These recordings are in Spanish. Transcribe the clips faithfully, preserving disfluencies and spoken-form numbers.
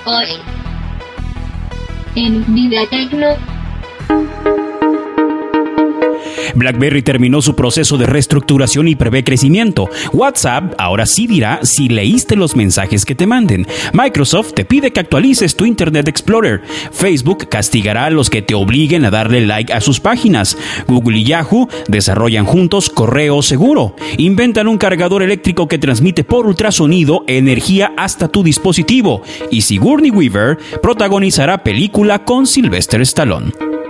Hoy, en Vida Tecno. BlackBerry terminó su proceso de reestructuración y prevé crecimiento. WhatsApp ahora sí dirá si leíste los mensajes que te manden. Microsoft te pide que actualices tu Internet Explorer. Facebook castigará a los que te obliguen a darle like a sus páginas. Google y Yahoo desarrollan juntos correo seguro. Inventan un cargador eléctrico que transmite por ultrasonido energía hasta tu dispositivo. Y Sigourney Weaver protagonizará película con Sylvester Stallone.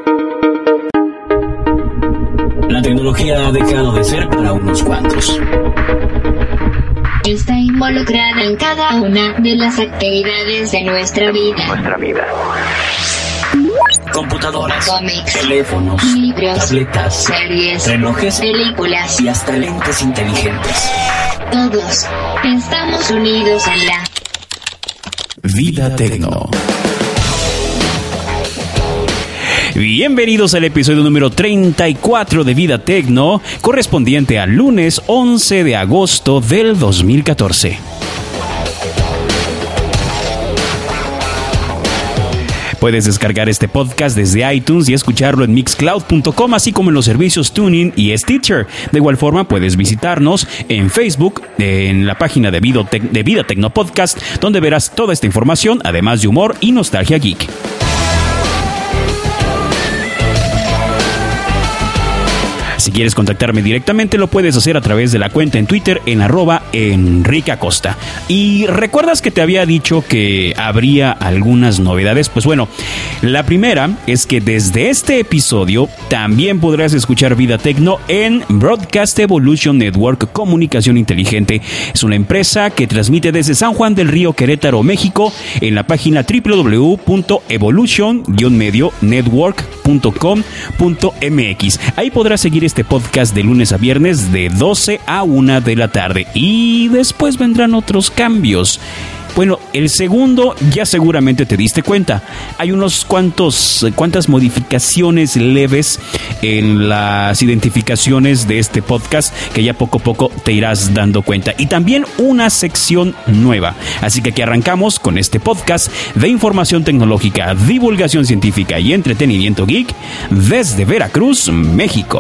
La tecnología ha dejado de ser para unos cuantos. Está involucrada en cada una de las actividades de nuestra vida. Nuestra vida. Computadoras, Cómics, teléfonos, libros, tabletas, series, relojes, películas y hasta lentes inteligentes. Todos estamos unidos en la Vida Tecno. Bienvenidos al episodio número treinta y cuatro de Vida Tecno, correspondiente al lunes once de agosto del dos mil catorce. Puedes descargar este podcast desde iTunes y escucharlo en mixcloud punto com, así como en los servicios TuneIn y Stitcher. De igual forma, puedes visitarnos en Facebook, en la página de Vida, Tec- de Vida Tecno Podcast, donde verás toda esta información, además de humor y nostalgia geek. Si quieres contactarme directamente, lo puedes hacer a través de la cuenta en Twitter en arroba Enrique Acosta. Y ¿recuerdas que te había dicho que habría algunas novedades? Pues bueno, la primera es que desde este episodio también podrás escuchar Vida Tecno en Broadcast Evolution Network Comunicación Inteligente. Es una empresa que transmite desde San Juan del Río, Querétaro, México, en la página doble u doble u doble u punto evolution medio network punto com punto m x. Ahí podrás seguir este podcast de lunes a viernes de doce a una de la tarde. Y después vendrán otros cambios. Bueno, el segundo ya seguramente te diste cuenta. Hay unos cuantos, cuantas modificaciones leves en las identificaciones de este podcast que ya poco a poco te irás dando cuenta. Y también una sección nueva. Así que aquí arrancamos con este podcast de información tecnológica, divulgación científica y entretenimiento geek desde Veracruz, México.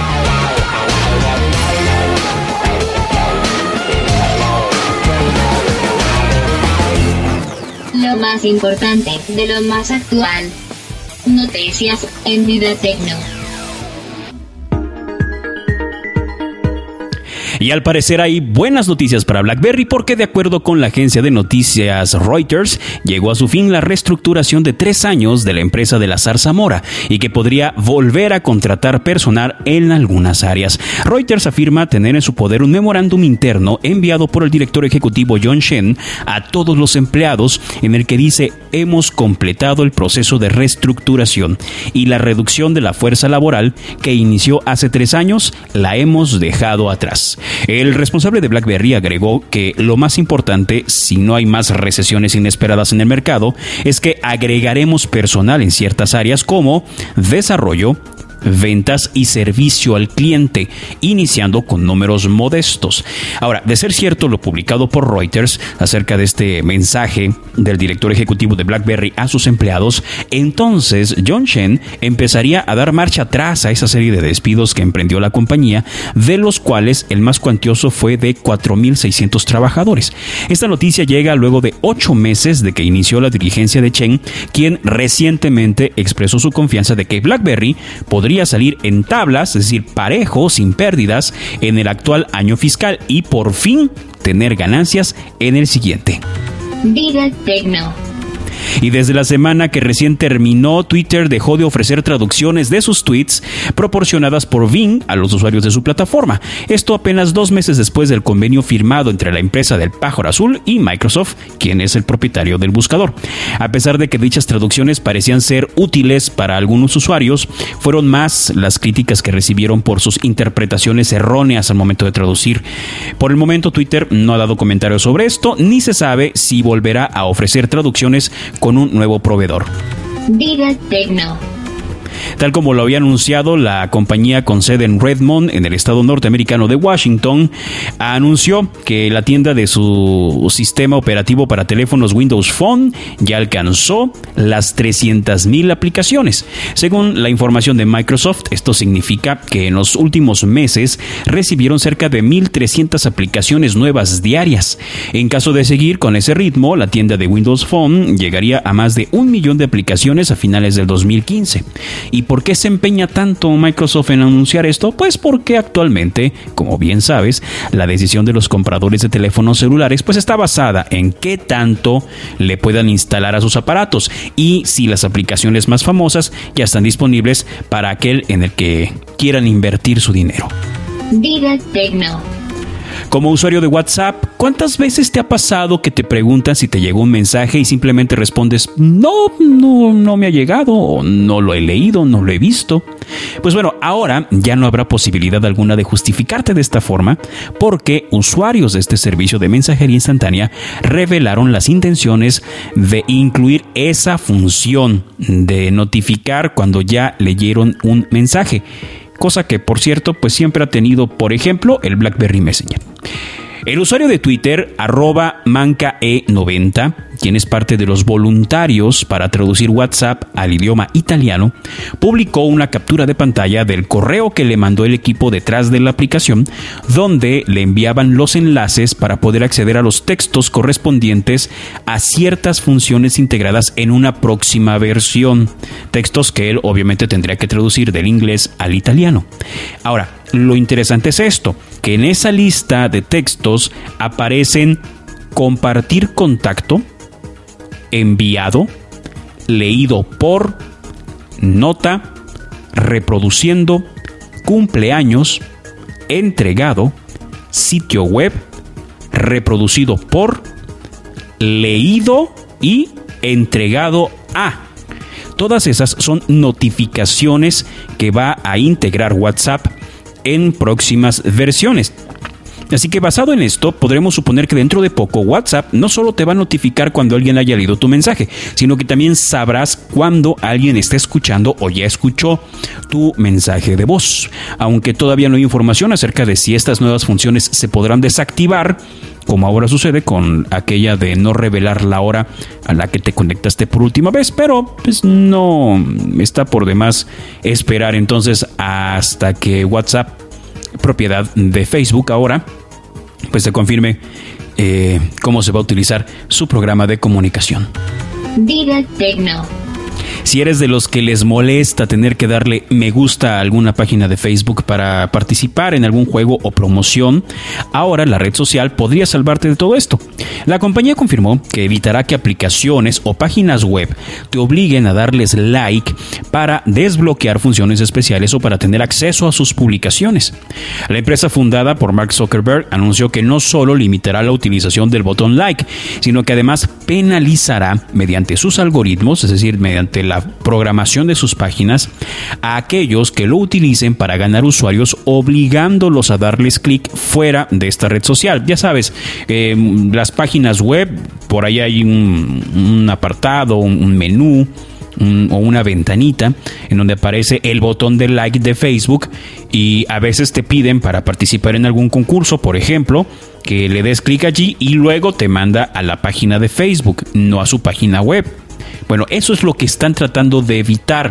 lo más importante de lo más actual. Noticias en Vida Tecno. Y al parecer hay buenas noticias para BlackBerry porque de acuerdo con la agencia de noticias Reuters, llegó a su fin la reestructuración de tres años de la empresa de la zarzamora y que podría volver a contratar personal en algunas áreas. Reuters afirma tener en su poder un memorándum interno enviado por el director ejecutivo John Shen a todos los empleados en el que dice: hemos completado el proceso de reestructuración y la reducción de la fuerza laboral que inició hace tres años la hemos dejado atrás. El responsable de BlackBerry agregó que lo más importante, si no hay más recesiones inesperadas en el mercado, es que agregaremos personal en ciertas áreas como desarrollo, ventas y servicio al cliente, iniciando con números modestos. Ahora, de ser cierto lo publicado por Reuters acerca de este mensaje del director ejecutivo de BlackBerry a sus empleados, entonces John Shen empezaría a dar marcha atrás a esa serie de despidos que emprendió la compañía, de los cuales el más cuantioso fue de cuatro mil seiscientos trabajadores. Esta noticia llega luego de ocho meses de que inició la dirigencia de Chen, quien recientemente expresó su confianza de que BlackBerry podría podría salir en tablas, es decir, parejo, sin pérdidas, en el actual año fiscal y por fin tener ganancias en el siguiente. Vida Tecno. Y desde la semana que recién terminó, Twitter dejó de ofrecer traducciones de sus tweets proporcionadas por Bing a los usuarios de su plataforma. Esto apenas dos meses después del convenio firmado entre la empresa del pájaro azul y Microsoft, quien es el propietario del buscador. A pesar de que dichas traducciones parecían ser útiles para algunos usuarios, fueron más las críticas que recibieron por sus interpretaciones erróneas al momento de traducir. Por el momento, Twitter no ha dado comentarios sobre esto, ni se sabe si volverá a ofrecer traducciones con un nuevo proveedor. Vida Tecno. Tal como lo había anunciado la compañía con sede en Redmond, en el estado norteamericano de Washington, anunció que la tienda de su sistema operativo para teléfonos Windows Phone ya alcanzó las trescientas mil aplicaciones. Según la información de Microsoft, esto significa que en los últimos meses recibieron cerca de mil trescientas aplicaciones nuevas diarias. En caso de seguir con ese ritmo, la tienda de Windows Phone llegaría a más de un millón de aplicaciones a finales del dos mil quince. ¿Y por qué se empeña tanto Microsoft en anunciar esto? Pues porque actualmente, como bien sabes, la decisión de los compradores de teléfonos celulares pues está basada en qué tanto le puedan instalar a sus aparatos y si las aplicaciones más famosas ya están disponibles para aquel en el que quieran invertir su dinero. Vida Tecno. Como usuario de WhatsApp, ¿cuántas veces te ha pasado que te preguntan si te llegó un mensaje y simplemente respondes no, no, no me ha llegado, o no lo he leído, no lo he visto? Pues bueno, ahora ya no habrá posibilidad alguna de justificarte de esta forma porque usuarios de este servicio de mensajería instantánea revelaron las intenciones de incluir esa función de notificar cuando ya leyeron un mensaje. Cosa que, por cierto, pues siempre ha tenido, por ejemplo, el BlackBerry Messenger. El usuario de Twitter, arroba manca e noventa, quien es parte de los voluntarios para traducir WhatsApp al idioma italiano, publicó una captura de pantalla del correo que le mandó el equipo detrás de la aplicación, donde le enviaban los enlaces para poder acceder a los textos correspondientes a ciertas funciones integradas en una próxima versión. Textos que él obviamente tendría que traducir del inglés al italiano. Ahora, lo interesante es esto, que en esa lista de textos aparecen compartir contacto, enviado, leído por, nota, reproduciendo, cumpleaños, entregado, sitio web, reproducido por, leído y entregado a. Todas esas son notificaciones que va a integrar WhatsApp en próximas versiones. Así que basado en esto, podremos suponer que dentro de poco WhatsApp no solo te va a notificar cuando alguien haya leído tu mensaje, sino que también sabrás cuando alguien esté escuchando o ya escuchó tu mensaje de voz. Aunque todavía no hay información acerca de si estas nuevas funciones se podrán desactivar, como ahora sucede con aquella de no revelar la hora a la que te conectaste por última vez, pero pues no está por demás esperar entonces hasta que WhatsApp, propiedad de Facebook ahora, pues se confirme eh, cómo se va a utilizar su programa de comunicación. Vida Tecno. Si eres de los que les molesta tener que darle me gusta a alguna página de Facebook para participar en algún juego o promoción, ahora la red social podría salvarte de todo esto. La compañía confirmó que evitará que aplicaciones o páginas web te obliguen a darles like para desbloquear funciones especiales o para tener acceso a sus publicaciones. La empresa fundada por Mark Zuckerberg anunció que no solo limitará la utilización del botón like, sino que además penalizará mediante sus algoritmos, es decir, mediante la programación de sus páginas, a aquellos que lo utilicen para ganar usuarios, obligándolos a darles clic fuera de esta red social. Ya sabes, eh, las páginas web, por ahí hay un, un apartado, un, un menú un, o una ventanita en donde aparece el botón de like de Facebook y a veces te piden para participar en algún concurso, por ejemplo, que le des clic allí y luego te manda a la página de Facebook, no a su página web. Bueno, eso es lo que están tratando de evitar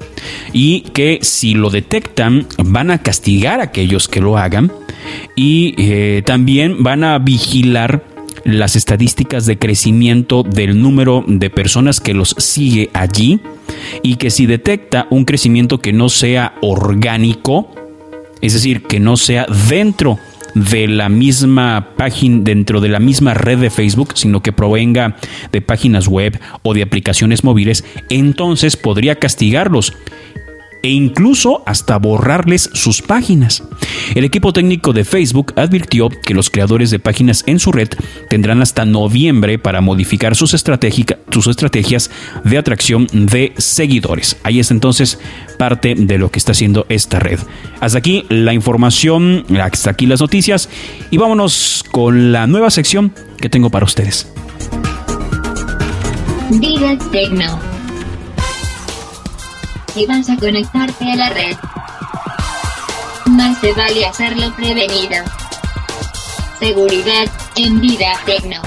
y que si lo detectan van a castigar a aquellos que lo hagan y eh, también van a vigilar las estadísticas de crecimiento del número de personas que los sigue allí y que si detecta un crecimiento que no sea orgánico, es decir, que no sea dentro de la misma página, dentro de la misma red de Facebook, sino que provenga de páginas web o de aplicaciones móviles, entonces podría castigarlos e incluso hasta borrarles sus páginas. El equipo técnico de Facebook advirtió que los creadores de páginas en su red tendrán hasta noviembre para modificar sus, sus estrategias de atracción de seguidores. Ahí está entonces parte de lo que está haciendo esta red. Hasta aquí la información, hasta aquí las noticias y vámonos con la nueva sección que tengo para ustedes. Vida Tecno. si vas a conectarte a la red. Más te vale hacerlo prevenido. Seguridad en Vida Tecno.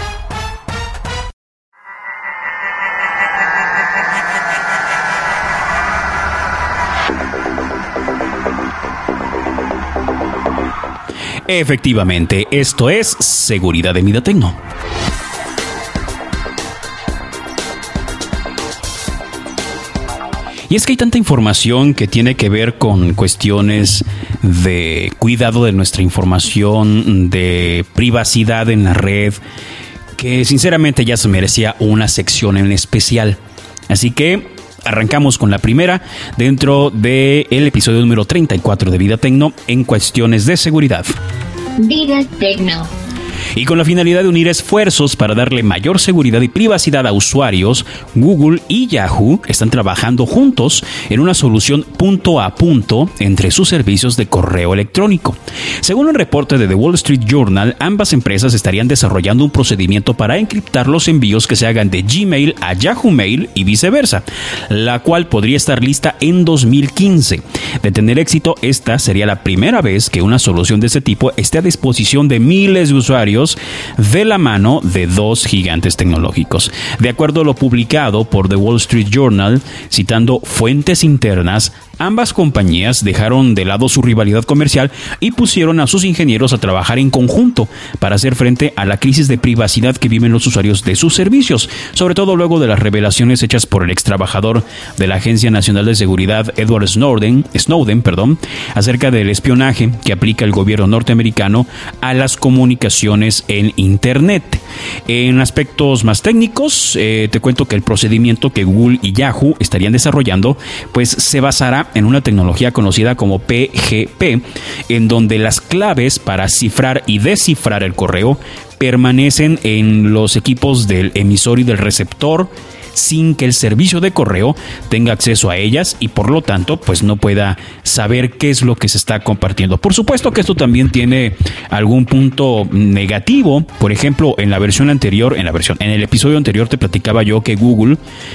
Efectivamente, esto es Seguridad en Vida Tecno. Y es que hay tanta información que tiene que ver con cuestiones de cuidado de nuestra información, de privacidad en la red, que sinceramente ya se merecía una sección en especial. Así que arrancamos con la primera dentro del episodio número treinta y cuatro de Vida Tecno en cuestiones de seguridad. Vida Tecno. Y con la finalidad de unir esfuerzos para darle mayor seguridad y privacidad a usuarios, Google y Yahoo están trabajando juntos en una solución punto a punto entre sus servicios de correo electrónico. Según un reporte de The Wall Street Journal, ambas empresas estarían desarrollando un procedimiento para encriptar los envíos que se hagan de Gmail a Yahoo Mail y viceversa, la cual podría estar lista en dos mil quince. De tener éxito, esta sería la primera vez que una solución de este tipo esté a disposición de miles de usuarios de la mano de dos gigantes tecnológicos. De acuerdo a lo publicado por The Wall Street Journal, citando fuentes internas, ambas compañías dejaron de lado su rivalidad comercial y pusieron a sus ingenieros a trabajar en conjunto para hacer frente a la crisis de privacidad que viven los usuarios de sus servicios, sobre todo luego de las revelaciones hechas por el ex trabajador de la Agencia Nacional de Seguridad, Edward Snowden, Snowden, perdón, acerca del espionaje que aplica el gobierno norteamericano a las comunicaciones en Internet. En aspectos más técnicos, eh, te cuento que el procedimiento que Google y Yahoo estarían desarrollando, pues se basará en una tecnología conocida como P G P, en donde las claves para cifrar y descifrar el correo permanecen en los equipos del emisor y del receptor, sin que el servicio de correo tenga acceso a ellas y por lo tanto pues no pueda saber qué es lo que se está compartiendo. Por supuesto que esto también tiene algún punto negativo. Por ejemplo, en la versión anterior, en la versión, en el episodio anterior te platicaba yo que Google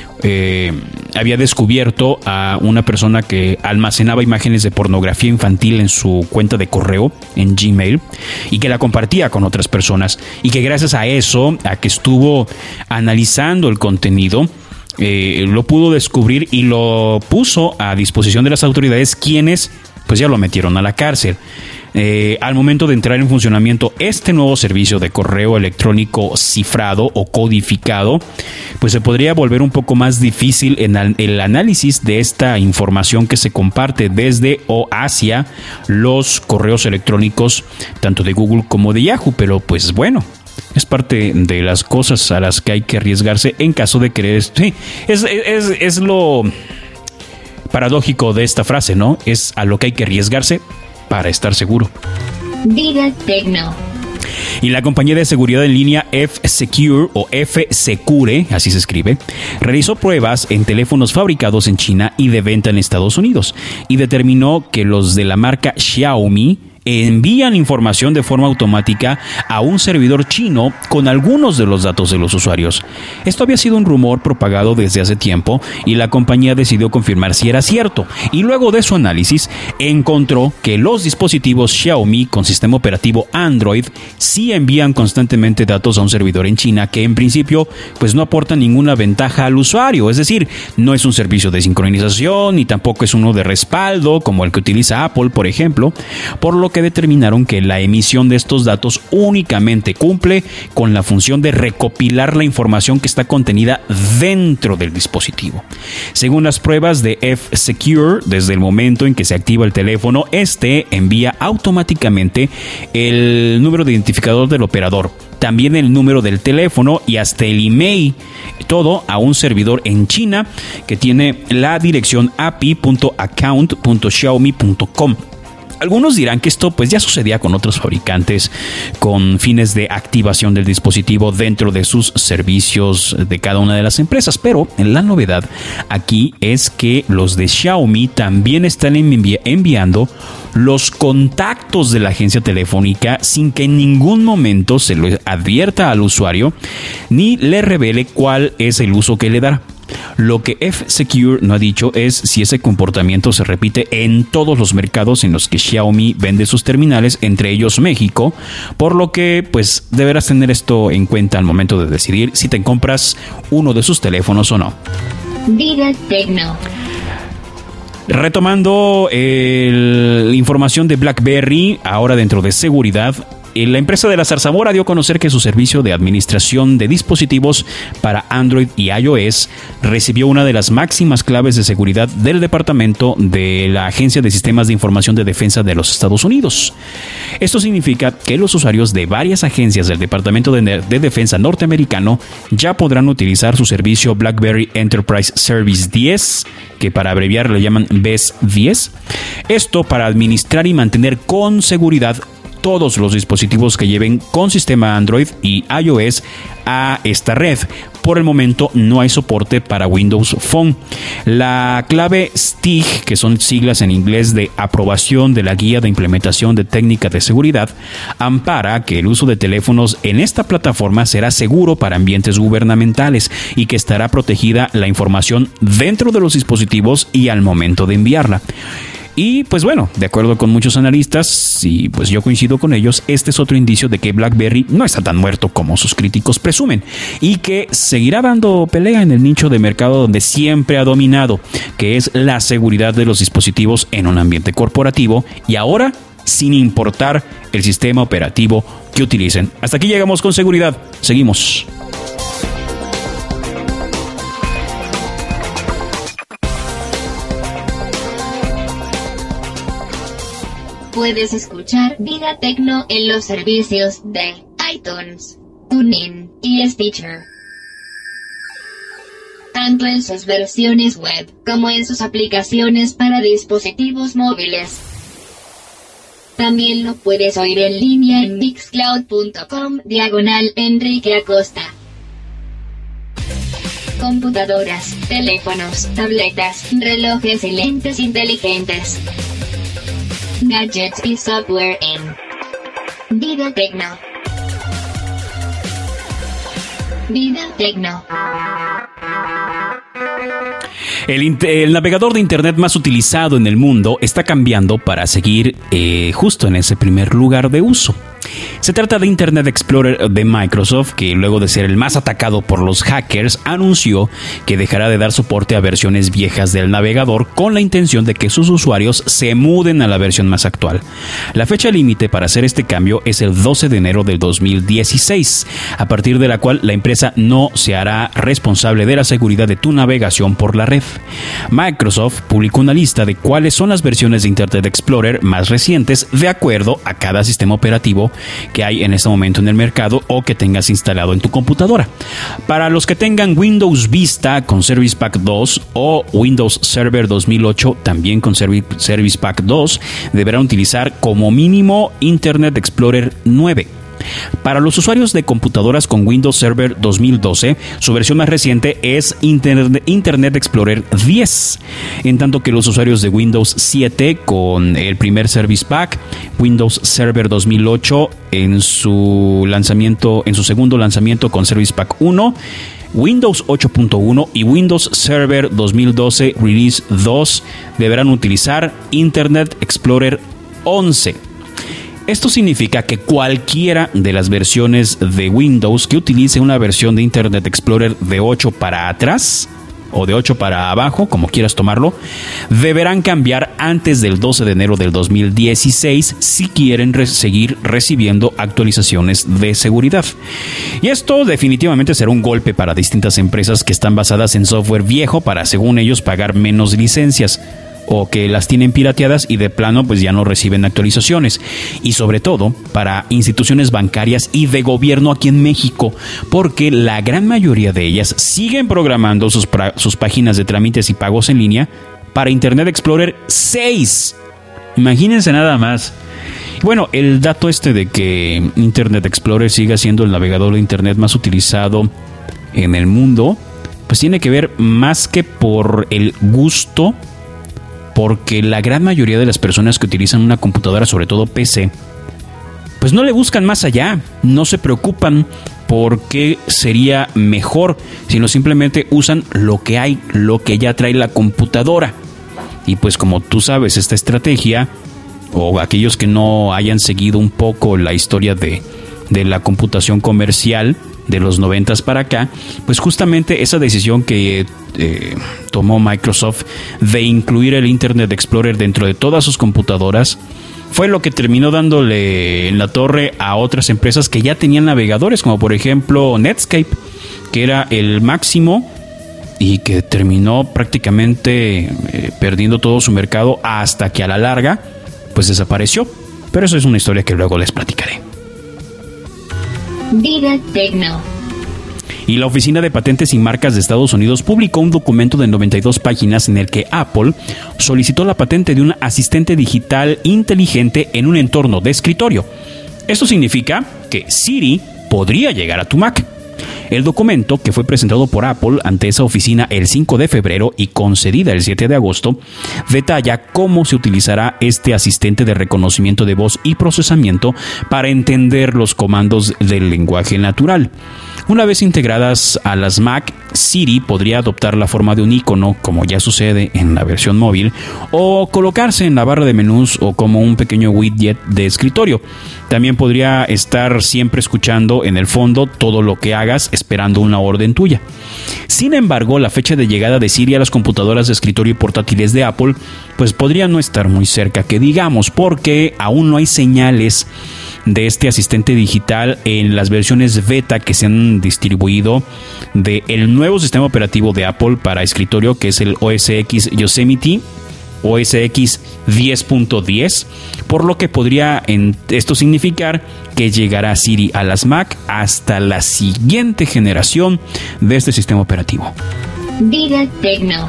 eh, había descubierto a una persona que almacenaba imágenes de pornografía infantil en su cuenta de correo en Gmail y que la compartía con otras personas, y que gracias a eso, a que estuvo analizando el contenido, Eh, lo pudo descubrir y lo puso a disposición de las autoridades, quienes pues ya lo metieron a la cárcel. Eh, al momento de entrar en funcionamiento este nuevo servicio de correo electrónico cifrado o codificado, pues se podría volver un poco más difícil en el análisis de esta información que se comparte desde o hacia los correos electrónicos tanto de Google como de Yahoo. Pero pues bueno, es parte de las cosas a las que hay que arriesgarse en caso de querer. Sí, es, es, es lo paradójico de esta frase, ¿no? Es a lo que hay que arriesgarse para estar seguro. Vida Tecno. Y la compañía de seguridad en línea F-Secure o F-Secure, así se escribe, realizó pruebas en teléfonos fabricados en China y de venta en Estados Unidos y determinó que los de la marca Xiaomi envían información de forma automática a un servidor chino con algunos de los datos de los usuarios. Esto había sido un rumor propagado desde hace tiempo y la compañía decidió confirmar si era cierto, y luego de su análisis encontró que los dispositivos Xiaomi con sistema operativo Android sí envían constantemente datos a un servidor en China que en principio pues no aporta ninguna ventaja al usuario. Es decir, no es un servicio de sincronización ni tampoco es uno de respaldo como el que utiliza Apple, por ejemplo, por lo que determinaron que la emisión de estos datos únicamente cumple con la función de recopilar la información que está contenida dentro del dispositivo. Según las pruebas de F-Secure, desde el momento en que se activa el teléfono, este envía automáticamente el número de identificador del operador, también el número del teléfono y hasta el email, todo a un servidor en China que tiene la dirección a p i punto account punto xiaomi punto com. Algunos dirán que esto pues ya sucedía con otros fabricantes con fines de activación del dispositivo dentro de sus servicios de cada una de las empresas, pero la novedad aquí es que los de Xiaomi también están envi- enviando los contactos de la agencia telefónica sin que en ningún momento se lo advierta al usuario ni le revele cuál es el uso que le dará. Lo que F-Secure no ha dicho es si ese comportamiento se repite en todos los mercados en los que Xiaomi vende sus terminales, entre ellos México, por lo que pues deberás tener esto en cuenta al momento de decidir si te compras uno de sus teléfonos o no. Vida Tecno. Retomando el, la información de BlackBerry, ahora dentro de seguridad, la empresa de la zarzamora dio a conocer que su servicio de administración de dispositivos para Android y iOS recibió una de las máximas claves de seguridad del Departamento de la Agencia de Sistemas de Información de Defensa de los Estados Unidos. Esto significa que los usuarios de varias agencias del Departamento de, de Defensa norteamericano ya podrán utilizar su servicio BlackBerry Enterprise Service diez, que para abreviar le llaman B E S diez. Esto para administrar y mantener con seguridad todos los dispositivos que lleven con sistema Android y iOS a esta red. Por el momento no hay soporte para Windows Phone. La clave S T I G, que son siglas en inglés de aprobación de la guía de implementación de técnicas de seguridad, ampara que el uso de teléfonos en esta plataforma será seguro para ambientes gubernamentales y que estará protegida la información dentro de los dispositivos y al momento de enviarla. Y pues bueno, de acuerdo con muchos analistas, y pues yo coincido con ellos, este es otro indicio de que BlackBerry no está tan muerto como sus críticos presumen y que seguirá dando pelea en el nicho de mercado donde siempre ha dominado, que es la seguridad de los dispositivos en un ambiente corporativo, y ahora sin importar el sistema operativo que utilicen. Hasta aquí llegamos con seguridad. Seguimos. Puedes escuchar Vida Tecno en los servicios de iTunes, TuneIn y Stitcher, tanto en sus versiones web como en sus aplicaciones para dispositivos móviles. También lo puedes oír en línea en mixcloud.com diagonal Enrique Acosta. Computadoras, teléfonos, tabletas, relojes y lentes inteligentes, gadgets y software en Vida Tecno. Vida Tecno. El, el navegador de internet más utilizado en el mundo está cambiando para seguir eh, justo en ese primer lugar de uso. Se trata de Internet Explorer de Microsoft, que luego de ser el más atacado por los hackers, anunció que dejará de dar soporte a versiones viejas del navegador con la intención de que sus usuarios se muden a la versión más actual. La fecha límite para hacer este cambio es el doce de enero del dos mil dieciséis, a partir de la cual la empresa no se hará responsable de la seguridad de tu navegación por la red. Microsoft publicó una lista de cuáles son las versiones de Internet Explorer más recientes de acuerdo a cada sistema operativo que hay en este momento en el mercado o que tengas instalado en tu computadora. Para los que tengan Windows Vista con Service Pack dos o Windows Server dos mil ocho también con Service Pack dos, deberán utilizar como mínimo Internet Explorer nueve. Para los usuarios de computadoras con Windows Server dos mil doce, su versión más reciente es Internet Explorer diez, en tanto que los usuarios de Windows siete con el primer Service Pack, Windows Server dos mil ocho en su lanzamiento, en su segundo lanzamiento con Service Pack uno, Windows ocho punto uno y Windows Server dos mil doce Release dos deberán utilizar Internet Explorer once. Esto significa que cualquiera de las versiones de Windows que utilice una versión de Internet Explorer de ocho para atrás o de ocho para abajo, como quieras tomarlo, deberán cambiar antes del doce de enero del dos mil dieciséis si quieren re- seguir recibiendo actualizaciones de seguridad. Y esto definitivamente será un golpe para distintas empresas que están basadas en software viejo para, según ellos, pagar menos licencias, o que las tienen pirateadas y de plano pues ya no reciben actualizaciones, y sobre todo para instituciones bancarias y de gobierno aquí en México, porque la gran mayoría de ellas siguen programando sus, pra- sus páginas de trámites y pagos en línea para Internet Explorer seis. Imagínense nada más. Bueno, el dato este de que Internet Explorer siga siendo el navegador de internet más utilizado en el mundo, pues tiene que ver más que por el gusto, porque la gran mayoría de las personas que utilizan una computadora, sobre todo P C, pues no le buscan más allá, no se preocupan ¿por qué sería mejor? Sino simplemente usan lo que hay, lo que ya trae la computadora. Y pues como tú sabes, esta estrategia, o aquellos que no hayan seguido un poco la historia de, de la computación comercial de los noventas para acá, pues justamente esa decisión que eh, tomó Microsoft de incluir el Internet Explorer dentro de todas sus computadoras fue lo que terminó dándole en la torre a otras empresas que ya tenían navegadores, como por ejemplo Netscape, que era el máximo y que terminó prácticamente eh, perdiendo todo su mercado hasta que a la larga pues desapareció. Pero eso es una historia que luego les platicaré. Vida Tecno. Y la Oficina de Patentes y Marcas de Estados Unidos publicó un documento de noventa y dos páginas en el que Apple solicitó la patente de un asistente digital inteligente en un entorno de escritorio. Esto significa que Siri podría llegar a tu Mac. El documento, que fue presentado por Apple ante esa oficina el cinco de febrero y concedida el siete de agosto, detalla cómo se utilizará este asistente de reconocimiento de voz y procesamiento para entender los comandos del lenguaje natural. Una vez integradas a las Mac, Siri podría adoptar la forma de un icono, como ya sucede en la versión móvil, o colocarse en la barra de menús o como un pequeño widget de escritorio. También podría estar siempre escuchando en el fondo todo lo que hagas, esperando una orden tuya. Sin embargo, la fecha de llegada de Siri a las computadoras de escritorio y portátiles de Apple pues podría no estar muy cerca, que digamos, porque aún no hay señales de este asistente digital en las versiones beta que se han distribuido del nuevo sistema operativo de Apple para escritorio, que es el O S X Yosemite O S X diez punto diez, por lo que podría en esto significar que llegará Siri a las Mac hasta la siguiente generación de este sistema operativo. Vida Tecno.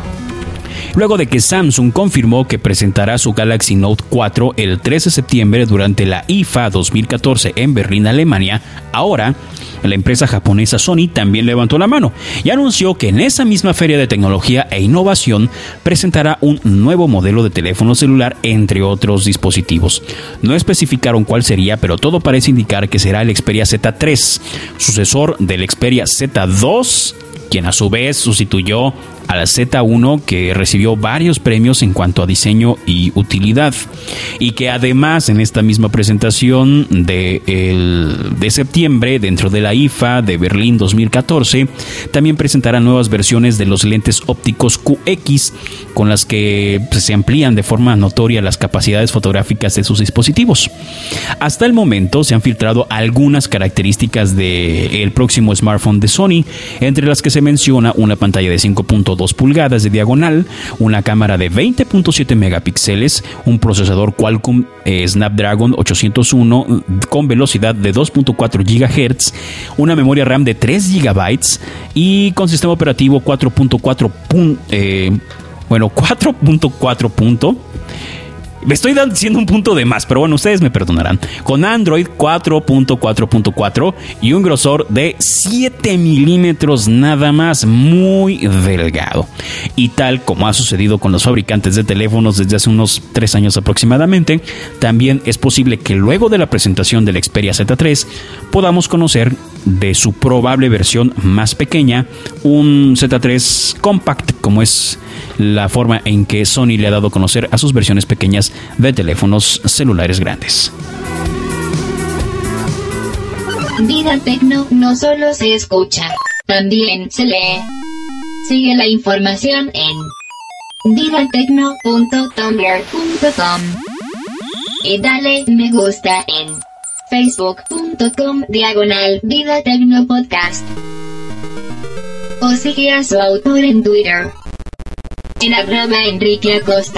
Luego de que Samsung confirmó que presentará su Galaxy Note cuatro el trece de septiembre durante la I F A dos mil catorce en Berlín, Alemania, ahora la empresa japonesa Sony también levantó la mano y anunció que en esa misma feria de tecnología e innovación presentará un nuevo modelo de teléfono celular, entre otros dispositivos. No especificaron cuál sería, pero todo parece indicar que será el Xperia Z tres, sucesor del Xperia Z dos, quien a su vez sustituyó a la Z uno, que recibió varios premios en cuanto a diseño y utilidad, y que además en esta misma presentación de, el, de septiembre dentro de la I F A de Berlín dos mil catorce también presentará nuevas versiones de los lentes ópticos Q X, con las que pues, se amplían de forma notoria las capacidades fotográficas de sus dispositivos. Hasta el momento se han filtrado algunas características del próximo smartphone de Sony, entre las que se menciona una pantalla de cinco punto dos pulgadas de diagonal, una cámara de veinte punto siete megapíxeles, un procesador Qualcomm eh, Snapdragon ochocientos uno con velocidad de dos punto cuatro gigahertz, una memoria RAM de tres gigabytes y con sistema operativo cuatro punto cuatro eh, bueno, cuatro punto cuatro. Me estoy diciendo un punto de más, pero bueno, ustedes me perdonarán. Con Android cuatro punto cuatro punto cuatro y un grosor de siete milímetros nada más, muy delgado. Y tal como ha sucedido con los fabricantes de teléfonos desde hace unos tres años aproximadamente, también es posible que luego de la presentación del Xperia Z tres podamos conocer de su probable versión más pequeña, un Z tres Compact, como es la forma en que Sony le ha dado a conocer a sus versiones pequeñas de teléfonos celulares grandes. Vida Tecno no solo se escucha, también se lee. Sigue la información en vidatecno punto tumblr punto com y dale me gusta en facebook punto com diagonal Vida Tecno Podcast. O sigue a su autor en Twitter en arroba Enrique Acosta.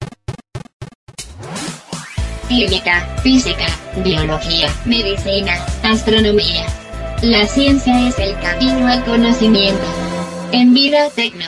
Química, física, biología, medicina, astronomía. La ciencia es el camino al conocimiento. En Vida Tecno.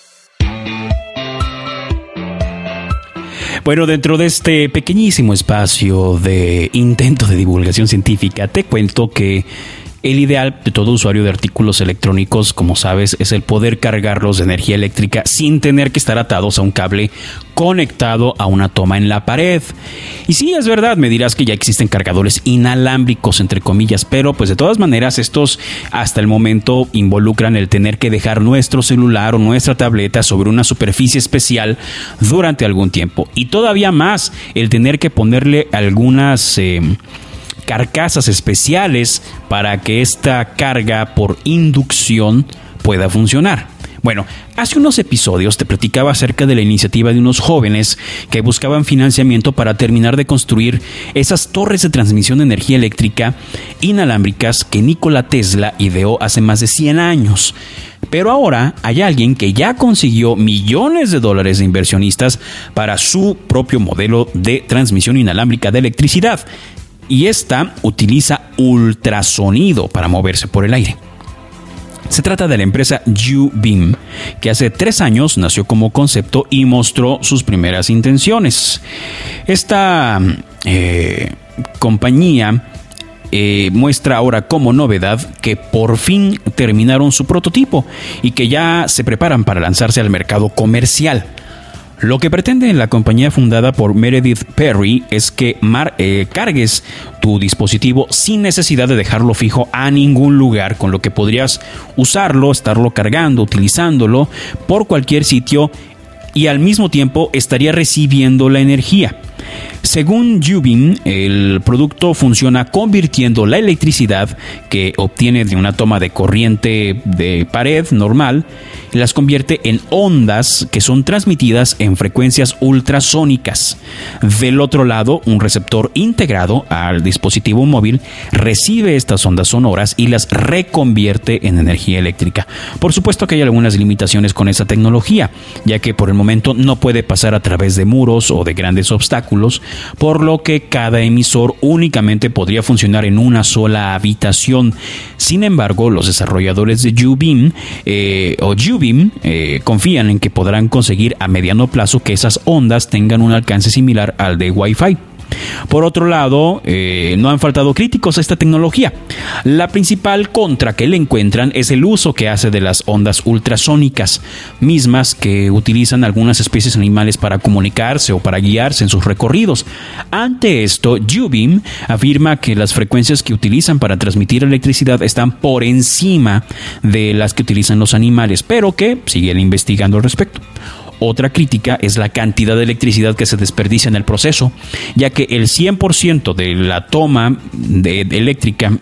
Bueno, dentro de este pequeñísimo espacio de intento de divulgación científica, te cuento que El ideal de todo usuario de artículos electrónicos, como sabes, es el poder cargarlos de energía eléctrica sin tener que estar atados a un cable conectado a una toma en la pared. Y sí, es verdad, me dirás que ya existen cargadores inalámbricos, entre comillas, pero pues de todas maneras estos hasta el momento involucran el tener que dejar nuestro celular o nuestra tableta sobre una superficie especial durante algún tiempo. Y todavía más, el tener que ponerle algunas Eh, carcasas especiales para que esta carga por inducción pueda funcionar. Bueno, hace unos episodios te platicaba acerca de la iniciativa de unos jóvenes que buscaban financiamiento para terminar de construir esas torres de transmisión de energía eléctrica inalámbricas que Nikola Tesla ideó hace más de cien años. Pero ahora hay alguien que ya consiguió millones de dólares de inversionistas para su propio modelo de transmisión inalámbrica de electricidad. Y esta utiliza ultrasonido para moverse por el aire. Se trata de la empresa U-Beam, que hace tres años nació como concepto y mostró sus primeras intenciones. Esta eh, compañía eh, muestra ahora como novedad que por fin terminaron su prototipo y que ya se preparan para lanzarse al mercado comercial. Lo que pretende la compañía fundada por Meredith Perry es que mar, eh, cargues tu dispositivo sin necesidad de dejarlo fijo a ningún lugar, con lo que podrías usarlo, estarlo cargando, utilizándolo por cualquier sitio y al mismo tiempo estaría recibiendo la energía. Según U-Beam, el producto funciona convirtiendo la electricidad que obtiene de una toma de corriente de pared normal, las convierte en ondas que son transmitidas en frecuencias ultrasónicas. Del otro lado, un receptor integrado al dispositivo móvil recibe estas ondas sonoras y las reconvierte en energía eléctrica. Por supuesto que hay algunas limitaciones con esta tecnología, ya que por el momento no puede pasar a través de muros o de grandes obstáculos, por lo que cada emisor únicamente podría funcionar en una sola habitación. Sin embargo, los desarrolladores de U-Beam eh, o U-Beam eh, confían en que podrán conseguir a mediano plazo que esas ondas tengan un alcance similar al de Wi-Fi. Por otro lado, eh, no han faltado críticos a esta tecnología. La principal contra que le encuentran es el uso que hace de las ondas ultrasónicas, mismas que utilizan algunas especies animales para comunicarse o para guiarse en sus recorridos. Ante esto, U-Beam afirma que las frecuencias que utilizan para transmitir electricidad están por encima de las que utilizan los animales, pero que siguen investigando al respecto. Otra crítica es la cantidad de electricidad que se desperdicia en el proceso, ya que el cien por ciento de la toma de, de eléctrica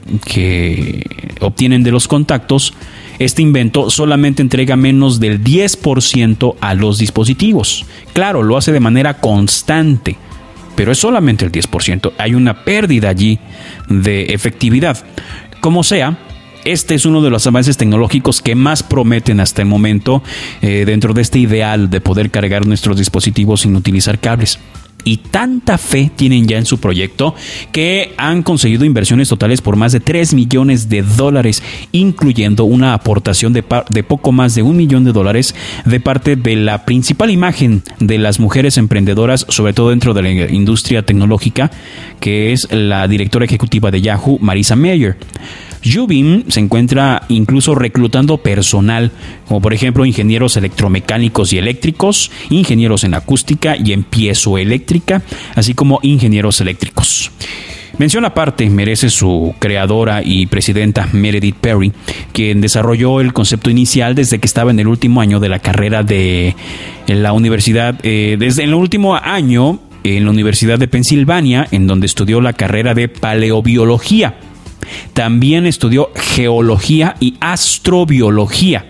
que obtienen de los contactos, este invento solamente entrega menos del diez por ciento a los dispositivos. Claro, lo hace de manera constante, pero es solamente el diez por ciento. Hay una pérdida allí de efectividad. Como sea, este es uno de los avances tecnológicos que más prometen hasta el momento eh, dentro de este ideal de poder cargar nuestros dispositivos sin utilizar cables. Y tanta fe tienen ya en su proyecto que han conseguido inversiones totales por más de tres millones de dólares, incluyendo una aportación de, pa- de poco más de un millón de dólares de parte de la principal imagen de las mujeres emprendedoras, sobre todo dentro de la industria tecnológica, que es la directora ejecutiva de Yahoo, Marissa Mayer. U-Beam se encuentra incluso reclutando personal, como por ejemplo ingenieros electromecánicos y eléctricos, ingenieros en acústica y en piezoeléctrica, así como ingenieros eléctricos. Mención aparte merece su creadora y presidenta Meredith Perry, quien desarrolló el concepto inicial desde que estaba en el último año de la carrera de la universidad, eh, desde el último año en la Universidad de Pensilvania, en donde estudió la carrera de paleobiología. También estudió geología y astrobiología.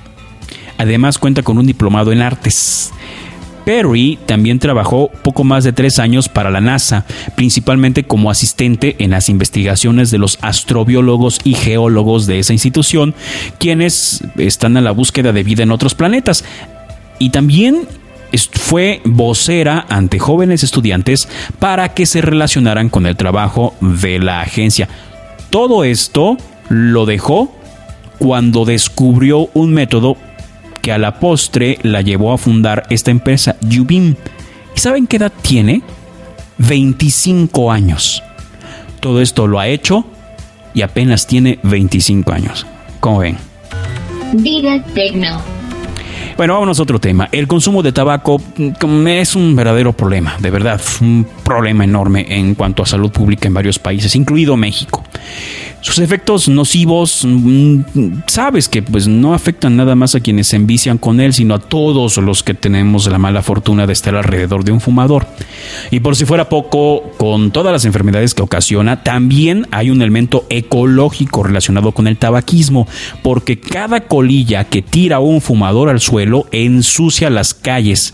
Además cuenta con un diplomado en artes. Perry también trabajó poco más de tres años para la NASA, principalmente como asistente en las investigaciones de los astrobiólogos y geólogos de esa institución, quienes están a la búsqueda de vida en otros planetas. Y también fue vocera ante jóvenes estudiantes para que se relacionaran con el trabajo de la agencia. Todo esto lo dejó cuando descubrió un método que a la postre la llevó a fundar esta empresa, U-Beam. ¿Y saben qué edad tiene? veinticinco años. Todo esto lo ha hecho y apenas tiene veinticinco años. ¿Cómo ven? Vida Tecno. Bueno, vámonos a otro tema. El consumo de tabaco es un verdadero problema, de verdad, un problema enorme en cuanto a salud pública en varios países, incluido México. Sus efectos nocivos, sabes que pues no afectan nada más a quienes se envician con él, sino a todos los que tenemos la mala fortuna de estar alrededor de un fumador. Y por si fuera poco, con todas las enfermedades que ocasiona, también hay un elemento ecológico relacionado con el tabaquismo, porque cada colilla que tira un fumador al suelo ensucia las calles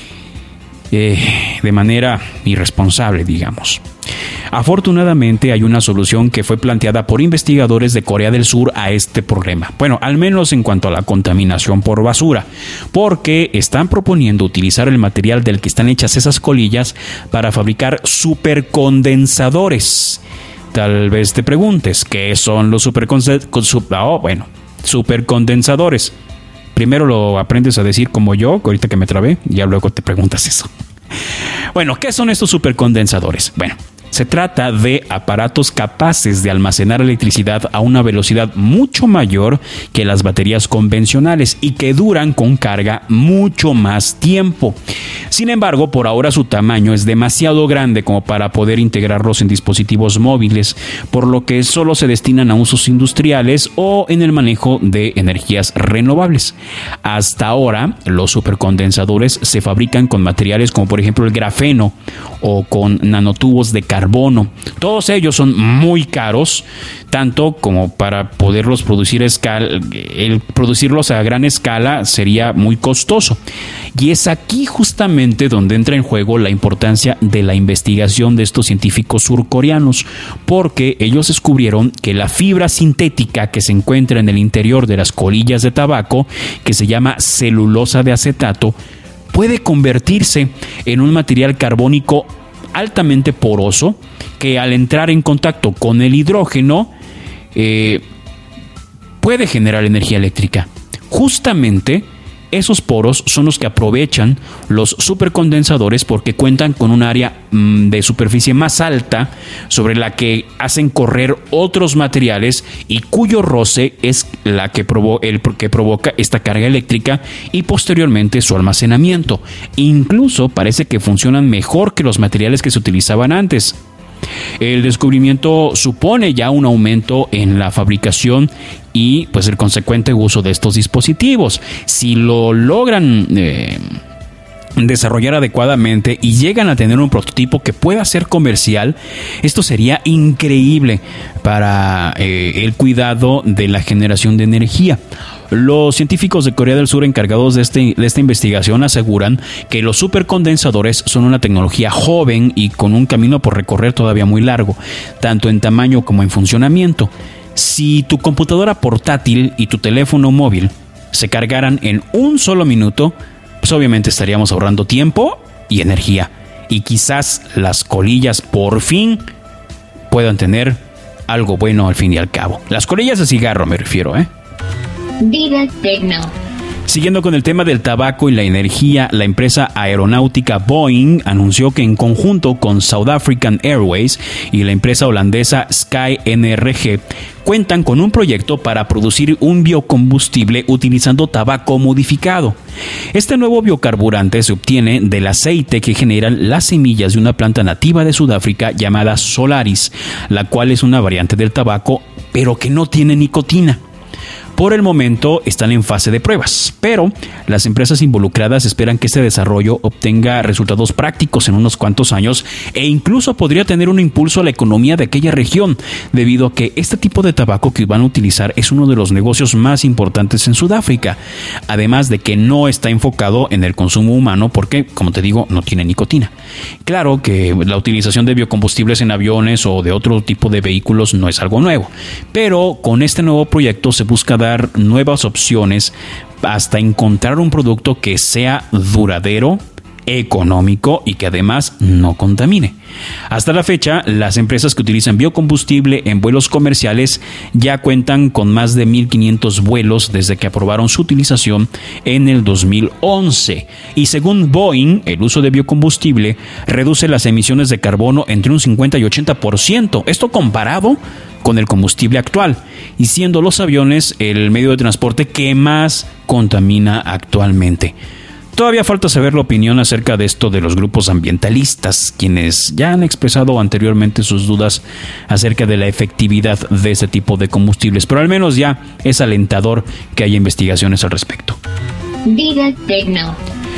eh, de manera irresponsable, digamos. Afortunadamente hay una solución que fue planteada por investigadores de Corea del Sur a este problema. Bueno, al menos en cuanto a la contaminación por basura, porque están proponiendo utilizar el material del que están hechas esas colillas para fabricar supercondensadores. Tal vez te preguntes, ¿qué son los supercondensadores? Oh, bueno, supercondensadores. Primero lo aprendes a decir como yo, ahorita que me trabé, y ya luego te preguntas eso. Bueno, ¿qué son estos supercondensadores? Bueno, se trata de aparatos capaces de almacenar electricidad a una velocidad mucho mayor que las baterías convencionales y que duran con carga mucho más tiempo. Sin embargo, por ahora su tamaño es demasiado grande como para poder integrarlos en dispositivos móviles, por lo que solo se destinan a usos industriales o en el manejo de energías renovables. Hasta ahora, los supercondensadores se fabrican con materiales como por ejemplo el grafeno o con nanotubos de carbono. Carbono. Todos ellos son muy caros, tanto como para poderlos producir a escala, el producirlos a gran escala sería muy costoso. Y es aquí justamente donde entra en juego la importancia de la investigación de estos científicos surcoreanos, porque ellos descubrieron que la fibra sintética que se encuentra en el interior de las colillas de tabaco, que se llama celulosa de acetato, puede convertirse en un material carbónico altamente poroso que al entrar en contacto con el hidrógeno eh, puede generar energía eléctrica. Justamente esos poros son los que aprovechan los supercondensadores porque cuentan con un área mmm, de superficie más alta sobre la que hacen correr otros materiales y cuyo roce es la que, provo- el que provoca esta carga eléctrica y posteriormente su almacenamiento. Incluso parece que funcionan mejor que los materiales que se utilizaban antes. El descubrimiento supone ya un aumento en la fabricación y pues el consecuente uso de estos dispositivos. Si lo logran eh, desarrollar adecuadamente y llegan a tener un prototipo que pueda ser comercial, esto sería increíble para eh, el cuidado de la generación de energía. Los científicos de Corea del Sur encargados de, este, de esta investigación aseguran que los supercondensadores son una tecnología joven y con un camino por recorrer todavía muy largo, tanto en tamaño como en funcionamiento. Si tu computadora portátil y tu teléfono móvil se cargaran en un solo minuto, pues obviamente estaríamos ahorrando tiempo y energía. Y quizás las colillas por fin puedan tener algo bueno al fin y al cabo. Las colillas de cigarro me refiero, ¿eh? Vida Tecno. Siguiendo con el tema del tabaco y la energía, la empresa aeronáutica Boeing anunció que en conjunto con South African Airways y la empresa holandesa Sky N R G cuentan con un proyecto para producir un biocombustible utilizando tabaco modificado. Este nuevo biocarburante se obtiene del aceite que generan las semillas de una planta nativa de Sudáfrica llamada Solaris, la cual es una variante del tabaco, pero que no tiene nicotina. Por el momento están en fase de pruebas, pero las empresas involucradas esperan que este desarrollo obtenga resultados prácticos en unos cuantos años e incluso podría tener un impulso a la economía de aquella región, debido a que este tipo de tabaco que van a utilizar es uno de los negocios más importantes en Sudáfrica, además de que no está enfocado en el consumo humano porque, como te digo, no tiene nicotina. Claro que la utilización de biocombustibles en aviones o de otro tipo de vehículos no es algo nuevo, pero con este nuevo proyecto se busca dar nuevas opciones hasta encontrar un producto que sea duradero, económico y que además no contamine. Hasta la fecha, las empresas que utilizan biocombustible en vuelos comerciales ya cuentan con más de mil quinientos vuelos desde que aprobaron su utilización en el dos mil once. Y según Boeing, el uso de biocombustible reduce las emisiones de carbono entre un cincuenta y ochenta por ciento. Esto comparado con el combustible actual, y siendo los aviones el medio de transporte que más contamina actualmente. Todavía falta saber la opinión acerca de esto de los grupos ambientalistas, quienes ya han expresado anteriormente sus dudas acerca de la efectividad de este tipo de combustibles, pero al menos ya es alentador que haya investigaciones al respecto. Vida Tecno.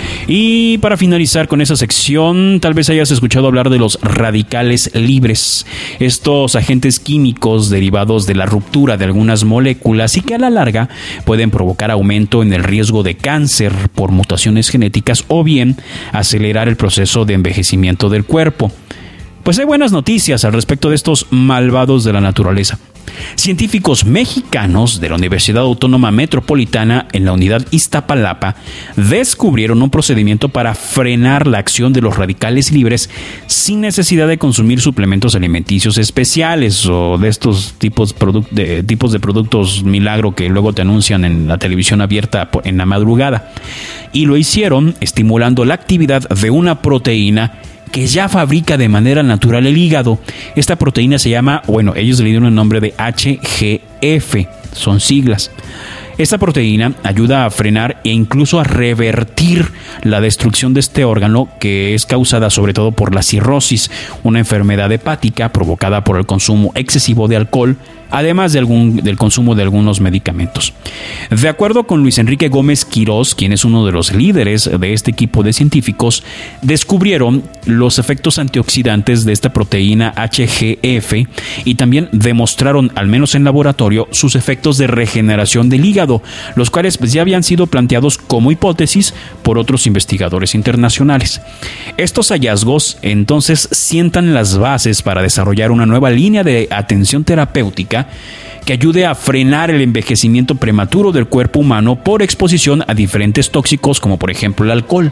Y para finalizar con esa sección, tal vez hayas escuchado hablar de los radicales libres, estos agentes químicos derivados de la ruptura de algunas moléculas y que a la larga pueden provocar aumento en el riesgo de cáncer por mutaciones genéticas o bien acelerar el proceso de envejecimiento del cuerpo. Pues hay buenas noticias al respecto de estos malvados de la naturaleza. Científicos mexicanos de la Universidad Autónoma Metropolitana en la unidad Iztapalapa descubrieron un procedimiento para frenar la acción de los radicales libres sin necesidad de consumir suplementos alimenticios especiales o de estos tipos, de, tipos de productos milagro que luego te anuncian en la televisión abierta en la madrugada. Y lo hicieron estimulando la actividad de una proteína que ya fabrica de manera natural el hígado. Esta proteína se llama, bueno, ellos le dieron el nombre de H G F, son siglas. Esta proteína ayuda a frenar e incluso a revertir la destrucción de este órgano, que es causada sobre todo por la cirrosis, una enfermedad hepática provocada por el consumo excesivo de alcohol, además de algún, del consumo de algunos medicamentos. De acuerdo con Luis Enrique Gómez Quirós, quien es uno de los líderes de este equipo de científicos, descubrieron los efectos antioxidantes de esta proteína H G F y también demostraron, al menos en laboratorio, sus efectos de regeneración del hígado, los cuales pues, ya habían sido planteados como hipótesis por otros investigadores internacionales. Estos hallazgos entonces sientan las bases para desarrollar una nueva línea de atención terapéutica que ayude a frenar el envejecimiento prematuro del cuerpo humano por exposición a diferentes tóxicos como por ejemplo el alcohol.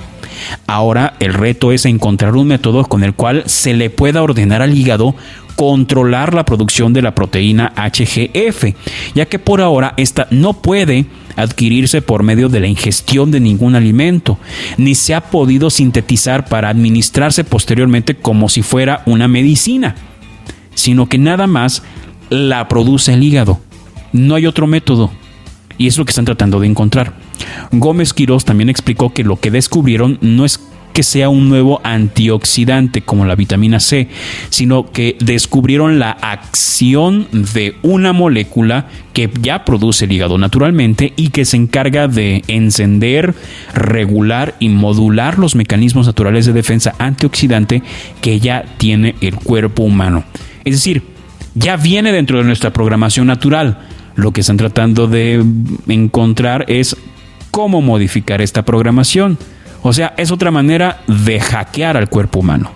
Ahora el reto es encontrar un método con el cual se le pueda ordenar al hígado controlar la producción de la proteína H G F, ya que por ahora esta no puede adquirirse por medio de la ingestión de ningún alimento, ni se ha podido sintetizar para administrarse posteriormente como si fuera una medicina, sino que nada más la produce el hígado. No hay otro método, y es lo que están tratando de encontrar. Gómez Quirós también explicó que lo que descubrieron no es que sea un nuevo antioxidante como la vitamina C, sino que descubrieron la acción de una molécula que ya produce el hígado naturalmente y que se encarga de encender, regular y modular los mecanismos naturales de defensa antioxidante que ya tiene el cuerpo humano. Es decir, ya viene dentro de nuestra programación natural. Lo que están tratando de encontrar es cómo modificar esta programación. O sea, es otra manera de hackear al cuerpo humano.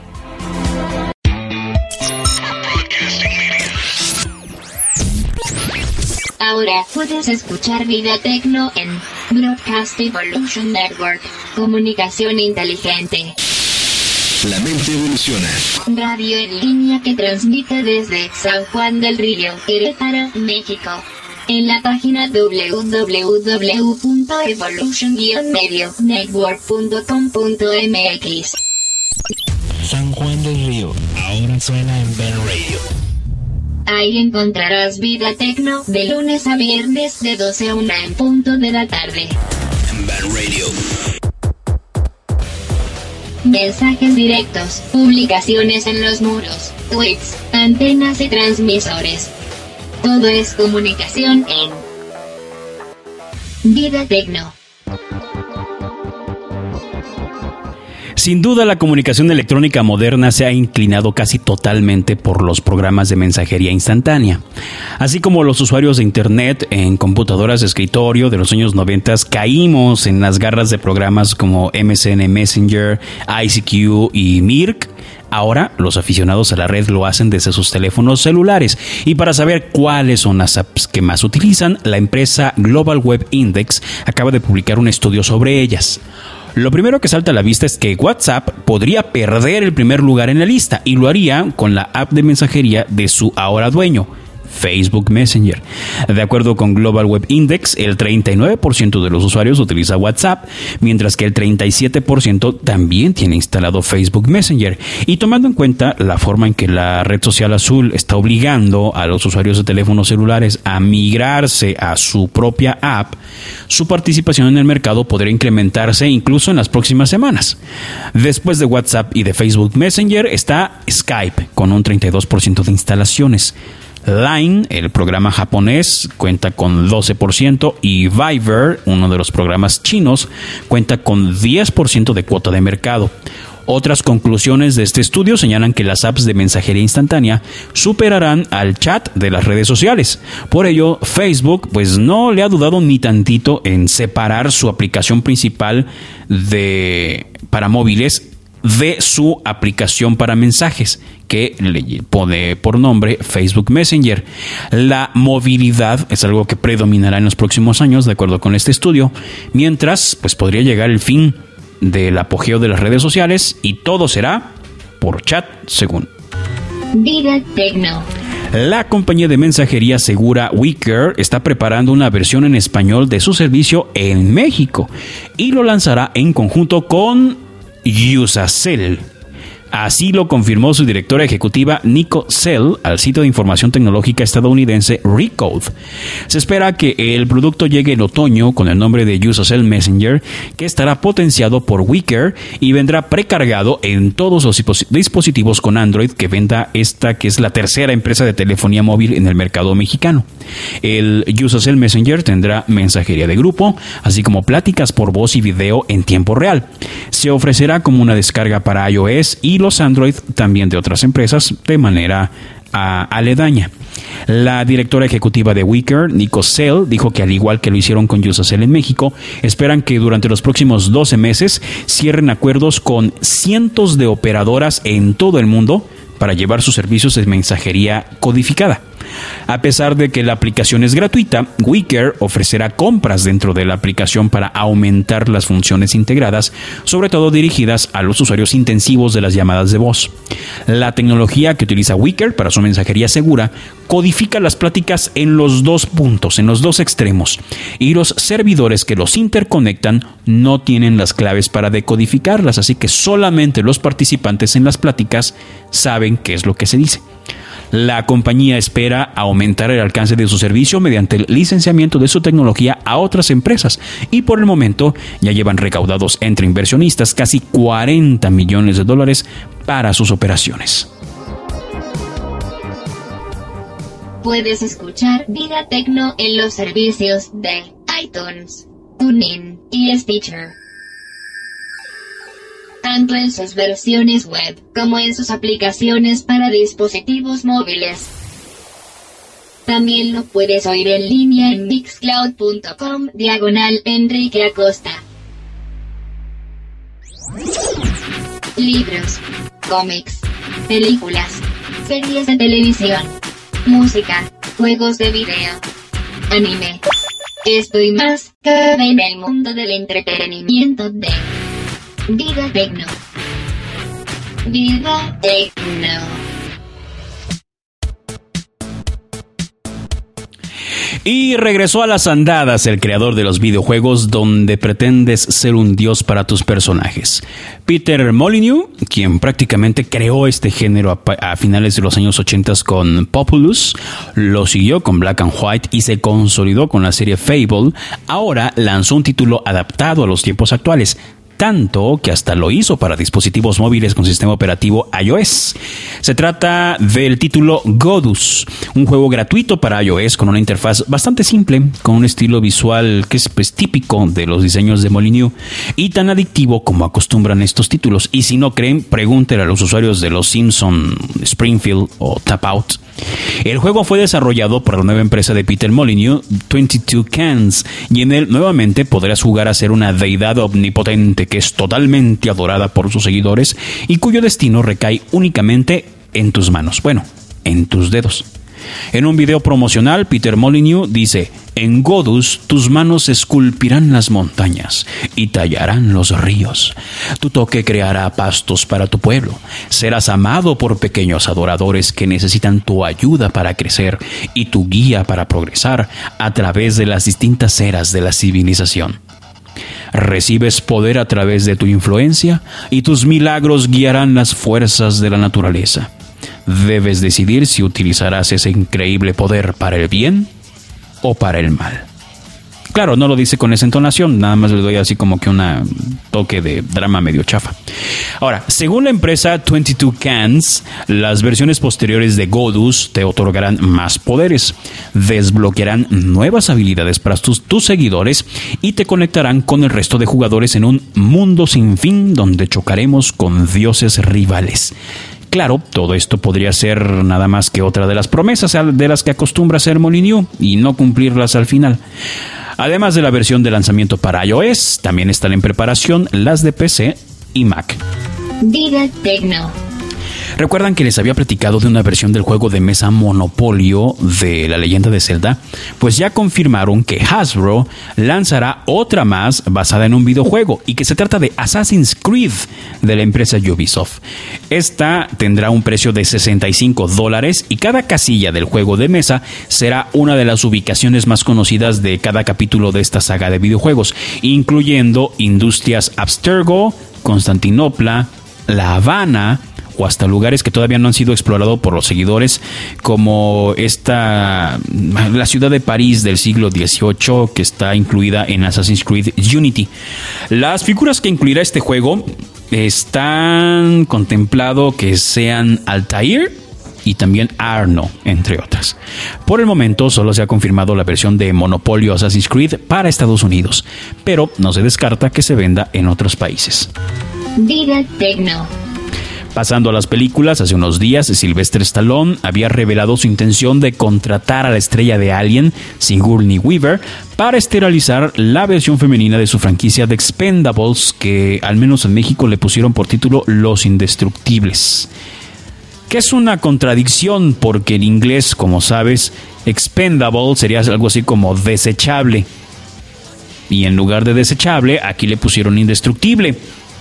Ahora puedes escuchar Vida Tecno en Broadcast Evolution Network. Comunicación inteligente. La mente evoluciona. Radio en línea que transmite desde San Juan del Río, Querétaro, México. En la página doble u doble u doble u punto evolution medio network punto com punto m x. San Juan del Río, ahora suena en Ben Radio. Ahí encontrarás Vida Tecno de lunes a viernes de doce a una en punto de la tarde. En Ben Radio. Mensajes directos, publicaciones en los muros, tweets, antenas y transmisores. Todo es comunicación en Vida Tecno. Sin duda, la comunicación electrónica moderna se ha inclinado casi totalmente por los programas de mensajería instantánea. Así como los usuarios de Internet en computadoras de escritorio de los años noventa caímos en las garras de programas como M S N Messenger, I C Q y Mirk, ahora los aficionados a la red lo hacen desde sus teléfonos celulares. Y para saber cuáles son las apps que más utilizan, la empresa Global Web Index acaba de publicar un estudio sobre ellas. Lo primero que salta a la vista es que WhatsApp podría perder el primer lugar en la lista, y lo haría con la app de mensajería de su ahora dueño, Facebook Messenger. De acuerdo con Global Web Index, el treinta y nueve por ciento de los usuarios utiliza WhatsApp, mientras que el treinta y siete por ciento también tiene instalado Facebook Messenger. Y tomando en cuenta la forma en que la red social azul está obligando a los usuarios de teléfonos celulares a migrarse a su propia app, su participación en el mercado podría incrementarse incluso en las próximas semanas. Después de WhatsApp y de Facebook Messenger está Skype, con un treinta y dos por ciento de instalaciones. Line, el programa japonés, cuenta con doce por ciento y Viber, uno de los programas chinos, cuenta con diez por ciento de cuota de mercado. Otras conclusiones de este estudio señalan que las apps de mensajería instantánea superarán al chat de las redes sociales. Por ello, Facebook pues no le ha dudado ni tantito en separar su aplicación principal de para móviles de su aplicación para mensajes, que le pone por nombre Facebook Messenger. La movilidad es algo que predominará en los próximos años, de acuerdo con este estudio, mientras pues podría llegar el fin del apogeo de las redes sociales y todo será por chat, según Vida Tecno. La compañía de mensajería segura Wickr está preparando una versión en español de su servicio en México y lo lanzará en conjunto con Usacell. Así lo confirmó su directora ejecutiva Nico Sell al sitio de información tecnológica estadounidense Recode. Se espera que el producto llegue en otoño con el nombre de Usacell Messenger, que estará potenciado por Wickr y vendrá precargado en todos los dispositivos con Android que venda esta, que es la tercera empresa de telefonía móvil en el mercado mexicano. El Usacell Messenger tendrá mensajería de grupo, así como pláticas por voz y video en tiempo real. Se ofrecerá como una descarga para iOS y los Android también de otras empresas de manera uh, aledaña. La directora ejecutiva de Wickr, Nico Sell, dijo que al igual que lo hicieron con Usacell en México, esperan que durante los próximos doce meses cierren acuerdos con cientos de operadoras en todo el mundo para llevar sus servicios de mensajería codificada. A pesar de que la aplicación es gratuita, Wickr ofrecerá compras dentro de la aplicación para aumentar las funciones integradas, sobre todo dirigidas a los usuarios intensivos de las llamadas de voz. La tecnología que utiliza Wickr para su mensajería segura codifica las pláticas en los dos puntos, en los dos extremos, y los servidores que los interconectan no tienen las claves para decodificarlas, así que solamente los participantes en las pláticas saben qué es lo que se dice. La compañía espera aumentar el alcance de su servicio mediante el licenciamiento de su tecnología a otras empresas y por el momento ya llevan recaudados entre inversionistas casi cuarenta millones de dólares para sus operaciones. Puedes escuchar Vida Tecno en los servicios de iTunes, TuneIn y Stitcher, tanto en sus versiones web como en sus aplicaciones para dispositivos móviles. También lo puedes oír en línea en mixcloud punto com diagonal Enrique Acosta. Libros, cómics, películas, series de televisión, música, juegos de video, anime. Esto y más cabe en el mundo del entretenimiento de Vida Tecno. Vida Tecno. Y regresó a las andadas el creador de los videojuegos donde pretendes ser un dios para tus personajes. Peter Molyneux, quien prácticamente creó este género a, a finales de los años ochenta con Populous, lo siguió con Black and White y se consolidó con la serie Fable, ahora lanzó un título adaptado a los tiempos actuales, tanto que hasta lo hizo para dispositivos móviles con sistema operativo iOS. Se trata del título Godus, un juego gratuito para iOS con una interfaz bastante simple, con un estilo visual que es pues, típico de los diseños de Molyneux y tan adictivo como acostumbran estos títulos. Y si no creen, pregúntenle a los usuarios de Los Simpson, Springfield o Tap Out. El juego fue desarrollado por la nueva empresa de Peter Molyneux, veintidós Cans, y en él nuevamente podrás jugar a ser una deidad omnipotente que es totalmente adorada por sus seguidores y cuyo destino recae únicamente en tus manos, bueno, en tus dedos. En un video promocional, Peter Molyneux dice: en Godus tus manos esculpirán las montañas y tallarán los ríos. Tu toque creará pastos para tu pueblo. Serás amado por pequeños adoradores que necesitan tu ayuda para crecer y tu guía para progresar a través de las distintas eras de la civilización. Recibes poder a través de tu influencia y tus milagros guiarán las fuerzas de la naturaleza. Debes decidir si utilizarás ese increíble poder para el bien o para el mal. Claro, no lo dice con esa entonación, nada más le doy así como que un toque de drama medio chafa. Ahora, según la empresa veintidós Cans, las versiones posteriores de Godus te otorgarán más poderes, desbloquearán nuevas habilidades para tus, tus seguidores y te conectarán con el resto de jugadores en un mundo sin fin donde chocaremos con dioses rivales. Claro, todo esto podría ser nada más que otra de las promesas de las que acostumbra hacer Molyneux y no cumplirlas al final. Además de la versión de lanzamiento para iOS, también están en preparación las de P C y Mac. Vida Tecno. ¿Recuerdan que les había platicado de una versión del juego de mesa Monopolio de La Leyenda de Zelda? Pues ya confirmaron que Hasbro lanzará otra más basada en un videojuego y que se trata de Assassin's Creed de la empresa Ubisoft. Esta tendrá un precio de sesenta y cinco dólares y cada casilla del juego de mesa será una de las ubicaciones más conocidas de cada capítulo de esta saga de videojuegos, incluyendo Industrias Abstergo, Constantinopla, La Habana o hasta lugares que todavía no han sido explorados por los seguidores, como esta, la ciudad de París del siglo dieciocho, que está incluida en Assassin's Creed Unity. Las figuras que incluirá este juego están contemplado que sean Altair y también Arno, entre otras. Por el momento solo se ha confirmado la versión de Monopolio Assassin's Creed para Estados Unidos, pero no se descarta que se venda en otros países. Vida Tecno. Pasando a las películas, hace unos días Sylvester Stallone había revelado su intención de contratar a la estrella de Alien, Sigourney Weaver, para esterilizar la versión femenina de su franquicia de Expendables, que al menos en México le pusieron por título Los Indestructibles. Que es una contradicción porque en inglés, como sabes, expendable sería algo así como desechable. Y en lugar de desechable, aquí le pusieron indestructible.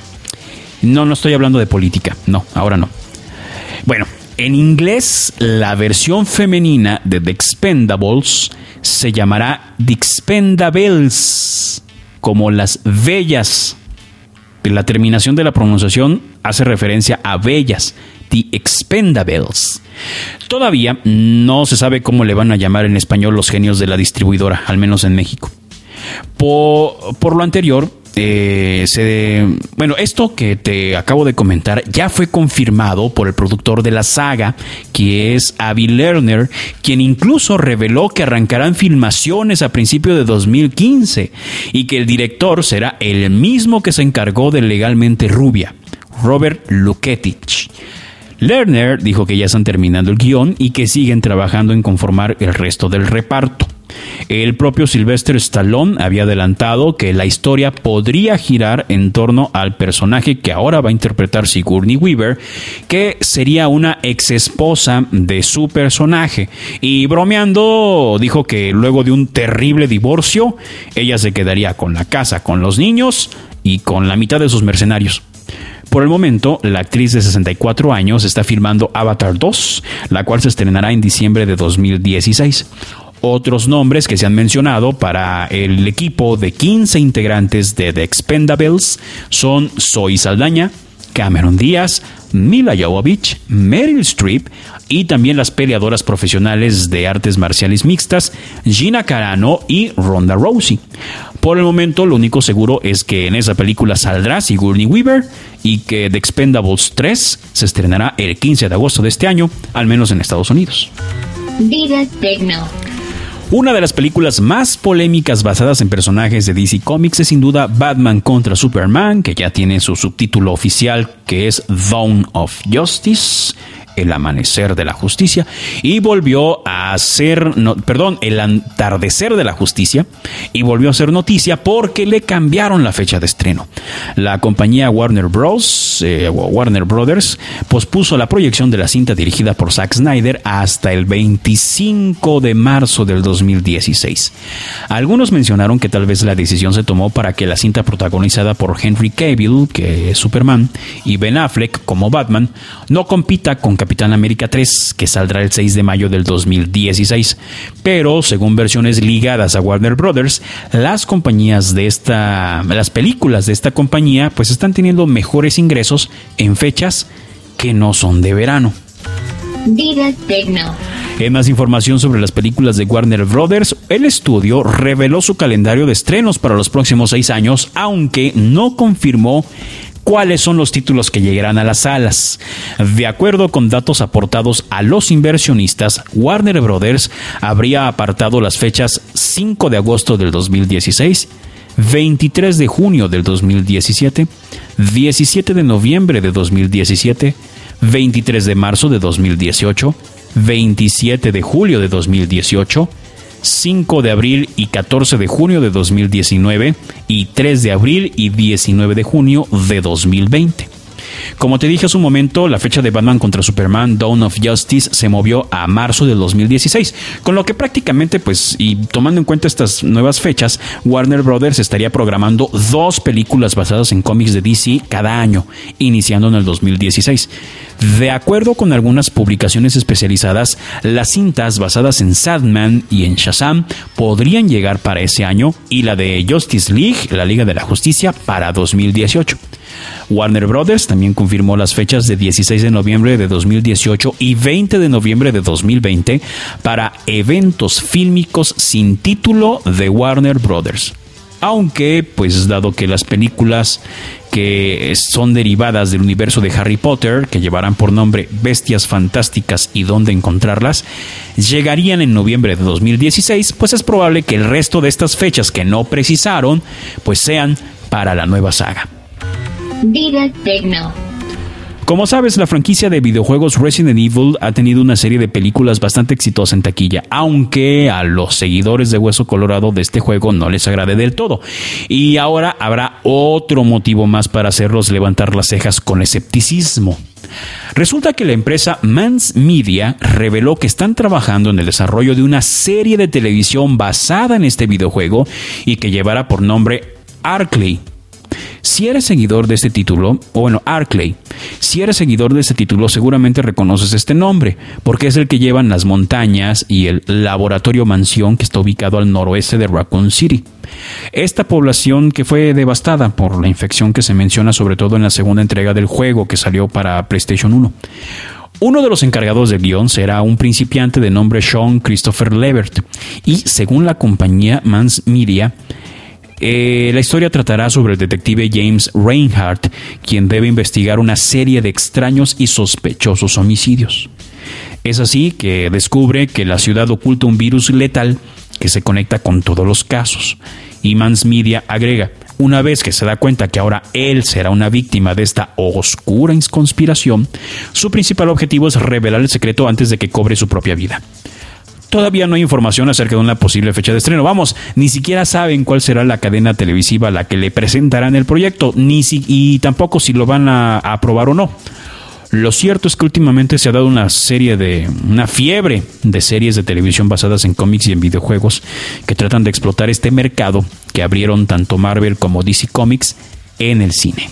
No, no estoy hablando de política. No, ahora no. Bueno, en inglés, la versión femenina de The Expendables se llamará The Expendables, como las bellas. La terminación de la pronunciación hace referencia a bellas. The Expendables. Todavía no se sabe cómo le van a llamar en español los genios de la distribuidora, al menos en México. Por, por lo anterior, eh, se, bueno, esto que te acabo de comentar ya fue confirmado por el productor de la saga, que es Avi Lerner, quien incluso reveló que arrancarán filmaciones a principios de dos mil quince y que el director será el mismo que se encargó de Legalmente Rubia, Robert Luketic. Lerner dijo que ya están terminando el guión y que siguen trabajando en conformar el resto del reparto. El propio Sylvester Stallone había adelantado que la historia podría girar en torno al personaje que ahora va a interpretar Sigourney Weaver, que sería una ex esposa de su personaje, y bromeando dijo que luego de un terrible divorcio ella se quedaría con la casa, con los niños y con la mitad de sus mercenarios. Por el momento, la actriz de sesenta y cuatro años está filmando Avatar dos, la cual se estrenará en diciembre de dos mil dieciséis. Otros nombres que se han mencionado para el equipo de quince integrantes de The Expendables son Zoe Saldaña, Cameron Díaz, Mila Jovovich, Meryl Streep y también las peleadoras profesionales de artes marciales mixtas Gina Carano y Ronda Rousey. Por el momento, lo único seguro es que en esa película saldrá Sigourney Weaver y que The Expendables tres se estrenará el quince de agosto de este año, al menos en Estados Unidos. Vida Tecno. Una de las películas más polémicas basadas en personajes de D C Comics es sin duda Batman contra Superman, que ya tiene su subtítulo oficial, que es Dawn of Justice. El Amanecer de la Justicia, y volvió a ser, no, perdón, El Atardecer de la Justicia, y volvió a ser noticia porque le cambiaron la fecha de estreno. La compañía Warner Bros., eh, Warner Brothers, pospuso la proyección de la cinta dirigida por Zack Snyder hasta el veinticinco de marzo del dos mil dieciséis. Algunos mencionaron que tal vez la decisión se tomó para que la cinta protagonizada por Henry Cavill, que es Superman, y Ben Affleck como Batman, no compita con Capitán América tres, que saldrá el seis de mayo del dos mil dieciséis. Pero, según versiones ligadas a Warner Brothers, las compañías de esta, las películas de esta compañía, pues están teniendo mejores ingresos en fechas que no son de verano. Vida Tecno. En más información sobre las películas de Warner Brothers, el estudio reveló su calendario de estrenos para los próximos seis años, aunque no confirmó cuáles son los títulos que llegarán a las salas. De acuerdo con datos aportados a los inversionistas, Warner Brothers habría apartado las fechas cinco de agosto del dos mil dieciséis, veintitrés de junio del dos mil diecisiete, diecisiete de noviembre de dos mil diecisiete, veintitrés de marzo de dos mil dieciocho, veintisiete de julio de dos mil dieciocho, cinco de abril y catorce de junio de dos mil diecinueve y tres de abril y diecinueve de junio de dos mil veinte. Como te dije hace un momento, la fecha de Batman contra Superman Dawn of Justice se movió a marzo del dos mil dieciséis, con lo que prácticamente, pues, y tomando en cuenta estas nuevas fechas, Warner Brothers estaría programando dos películas basadas en cómics de D C cada año, iniciando en el dos mil dieciséis. De acuerdo con algunas publicaciones especializadas, las cintas basadas en Sandman y en Shazam podrían llegar para ese año, y la de Justice League, la Liga de la Justicia, para dos mil dieciocho. Warner Brothers también confirmó las fechas de dieciséis de noviembre de dos mil dieciocho y veinte de noviembre de dos mil veinte para eventos fílmicos sin título de Warner Brothers. Aunque, pues dado que las películas que son derivadas del universo de Harry Potter, que llevarán por nombre Bestias Fantásticas y Dónde Encontrarlas, llegarían en noviembre de dos mil dieciséis, pues es probable que el resto de estas fechas que no precisaron, pues sean para la nueva saga. Vida Tecno. Como sabes, la franquicia de videojuegos Resident Evil ha tenido una serie de películas bastante exitosas en taquilla, aunque a los seguidores de Hueso Colorado de este juego no les agrade del todo. Y ahora habrá otro motivo más para hacerlos levantar las cejas con escepticismo. Resulta que la empresa Mans Media reveló que están trabajando en el desarrollo de una serie de televisión basada en este videojuego y que llevará por nombre Arklay. Si eres seguidor de este título, o bueno, Arklay, si eres seguidor de este título, seguramente reconoces este nombre, porque es el que llevan las montañas y el laboratorio mansión que está ubicado al noroeste de Raccoon City. Esta población que fue devastada por la infección que se menciona sobre todo en la segunda entrega del juego que salió para PlayStation uno. Uno de los encargados del guión será un principiante de nombre Sean Christopher Levert, y según la compañía Mans Media, Eh, la historia tratará sobre el detective James Reinhardt, quien debe investigar una serie de extraños y sospechosos homicidios. Es así que descubre que la ciudad oculta un virus letal que se conecta con todos los casos. Y Mans Media agrega, una vez que se da cuenta que ahora él será una víctima de esta oscura conspiración, su principal objetivo es revelar el secreto antes de que cobre su propia vida. Todavía no hay información acerca de una posible fecha de estreno. Vamos, ni siquiera saben cuál será la cadena televisiva a la que le presentarán el proyecto, ni si, y tampoco si lo van a, a aprobar o no. Lo cierto es que últimamente se ha dado una serie de, una fiebre de series de televisión basadas en cómics y en videojuegos que tratan de explotar este mercado que abrieron tanto Marvel como D C Comics en el cine.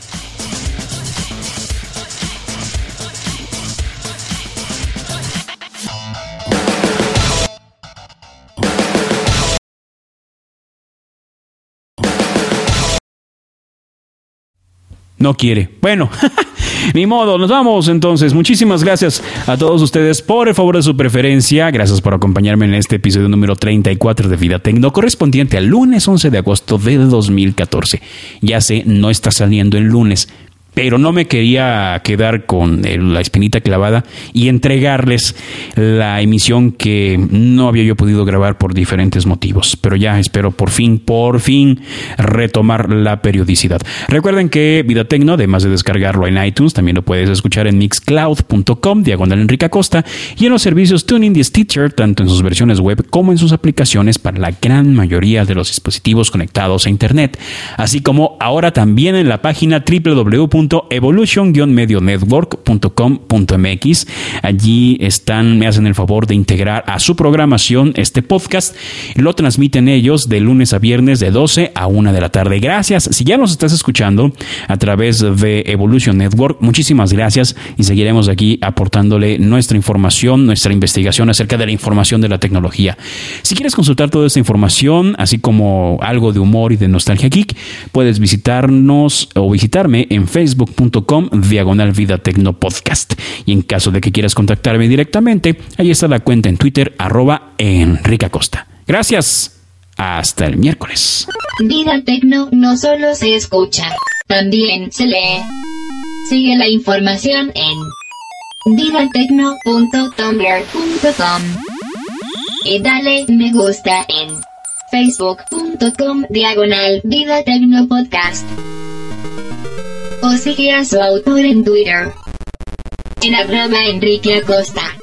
No quiere. Bueno, ni modo, nos vamos entonces. Muchísimas gracias a todos ustedes por el favor de su preferencia. Gracias por acompañarme en este episodio número treinta y cuatro de Vida Tecno, correspondiente al lunes once de agosto de dos mil catorce. Ya sé, no está saliendo el lunes, pero no me quería quedar con el, la espinita clavada y entregarles la emisión que no había yo podido grabar por diferentes motivos, pero ya espero por fin, por fin retomar la periodicidad. Recuerden que Vida Tecno, además de descargarlo en iTunes, también lo puedes escuchar en mixcloud punto com, diagonal Enrique Acosta, y en los servicios TuneIn y Stitcher, tanto en sus versiones web como en sus aplicaciones para la gran mayoría de los dispositivos conectados a internet, así como ahora también en la página doble u doble u doble u punto evolution guion medio network punto com punto m x. Allí están, me hacen el favor de integrar a su programación este podcast. Lo transmiten ellos de lunes a viernes de doce a una de la tarde. Gracias. Si ya nos estás escuchando a través de Evolution Network, muchísimas gracias, y seguiremos aquí aportándole nuestra información, nuestra investigación acerca de la información de la tecnología. Si quieres consultar toda esta información, así como algo de humor y de nostalgia geek, puedes visitarnos o visitarme en facebook punto com diagonal Vida Tecno Podcast. Y en caso de que quieras contactarme directamente, ahí está la cuenta en Twitter, arroba Enrique Acosta. Gracias. Hasta el miércoles. Vida Tecno no solo se escucha, también se lee. Sigue la información en vida tecno punto tumblr punto com y dale me gusta en facebook punto com diagonal Vida Tecno Podcast. O sigue a su autor en Twitter en arroba Enrique Acosta.